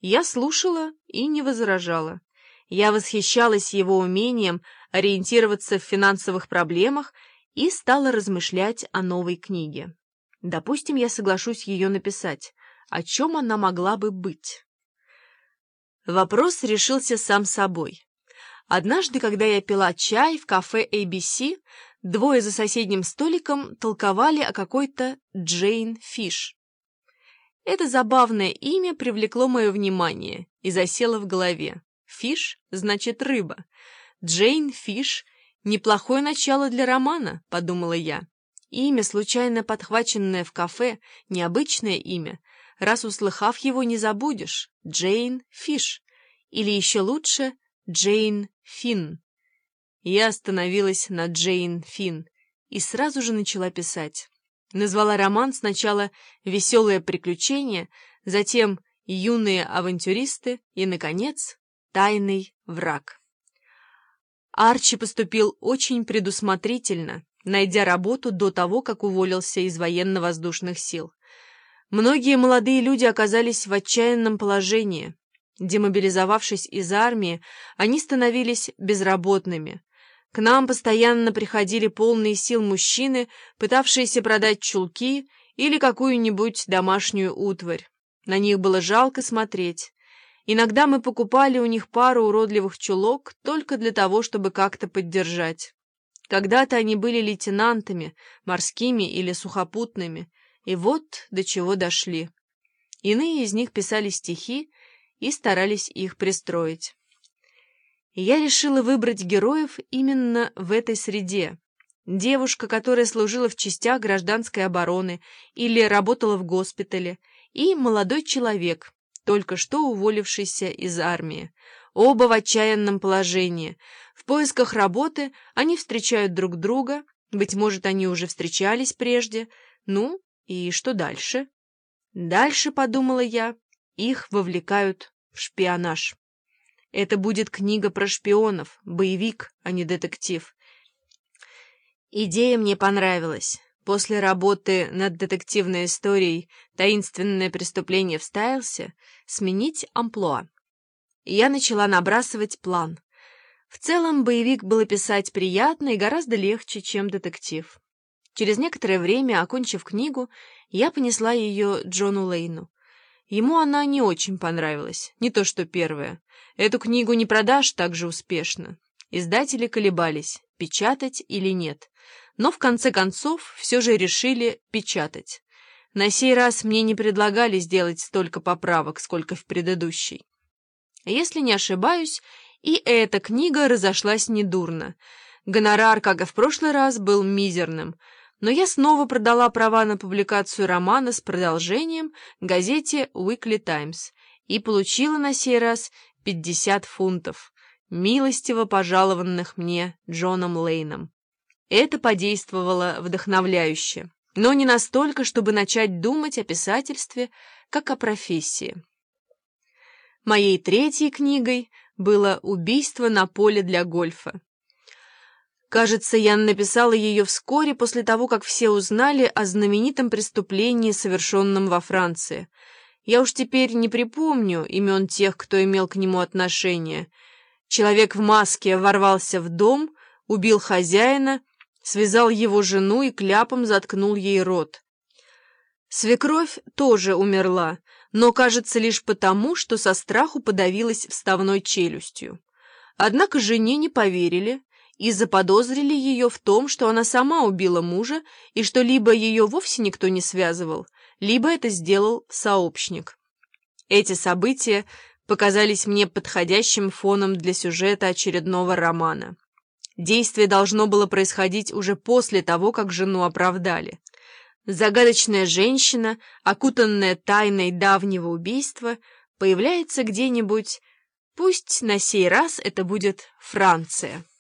Я слушала и не возражала. Я восхищалась его умением ориентироваться в финансовых проблемах и стала размышлять о новой книге. Допустим, я соглашусь ее написать. О чем она могла бы быть? Вопрос решился сам собой. Однажды, когда я пила чай в кафе ABC, двое за соседним столиком толковали о какой-то Джейн Фиш. Это забавное имя привлекло мое внимание и засело в голове. Фиш значит рыба. Джейн Фиш — неплохое начало для романа, подумала я. Имя, случайно подхваченное в кафе, необычное имя. Раз услыхав его, не забудешь. Джейн Фиш. Или еще лучше Джейн Финн. Я остановилась на Джейн Финн и сразу же начала писать. Назвала роман сначала «Веселое приключение», затем «Юные авантюристы» и, наконец, «Тайный враг». Арчи поступил очень предусмотрительно, найдя работу до того, как уволился из военно-воздушных сил. Многие молодые люди оказались в отчаянном положении. Демобилизовавшись из армии, они становились безработными. К нам постоянно приходили полные сил мужчины, пытавшиеся продать чулки или какую-нибудь домашнюю утварь. На них было жалко смотреть. Иногда мы покупали у них пару уродливых чулок только для того, чтобы как-то поддержать. Когда-то они были лейтенантами, морскими или сухопутными, и вот до чего дошли. Иные из них писали стихи и старались их пристроить. И я решила выбрать героев именно в этой среде. Девушка, которая служила в частях гражданской обороны или работала в госпитале, и молодой человек, только что уволившийся из армии. Оба в отчаянном положении. В поисках работы они встречают друг друга, быть может, они уже встречались прежде. Ну, и что дальше? Дальше, подумала я, их вовлекают в шпионаж. Это будет книга про шпионов, боевик, а не детектив. Идея мне понравилась. После работы над детективной историей «Таинственное преступление в Стайлсе» сменить амплуа. Я начала набрасывать план. В целом, боевик было писать приятно и гораздо легче, чем детектив. Через некоторое время, окончив книгу, я понесла ее Джону Лейну. Ему она не очень понравилась, не то что первая. Эту книгу не продашь так же успешно. Издатели колебались, печатать или нет. Но в конце концов все же решили печатать. На сей раз мне не предлагали сделать столько поправок, сколько в предыдущей. Если не ошибаюсь, и эта книга разошлась недурно. Гонорар, как и в прошлый раз, был мизерным. Но я снова продала права на публикацию романа с продолжением газете Weekly Times и получила на сей раз 50 фунтов, милостиво пожалованных мне Джоном Лейном. Это подействовало вдохновляюще, но не настолько, чтобы начать думать о писательстве как о профессии. Моей третьей книгой было «Убийство на поле для гольфа». Кажется, я написала ее вскоре после того, как все узнали о знаменитом преступлении, совершенном во Франции. Я уж теперь не припомню имен тех, кто имел к нему отношение. Человек в маске ворвался в дом, убил хозяина, связал его жену и кляпом заткнул ей рот. Свекровь тоже умерла, но, кажется, лишь потому, что со страху подавилась вставной челюстью. Однако жене не поверили и заподозрили ее в том, что она сама убила мужа, и что либо ее вовсе никто не связывал, либо это сделал сообщник. Эти события показались мне подходящим фоном для сюжета очередного романа. Действие должно было происходить уже после того, как жену оправдали. Загадочная женщина, окутанная тайной давнего убийства, появляется где-нибудь, пусть на сей раз это будет Франция.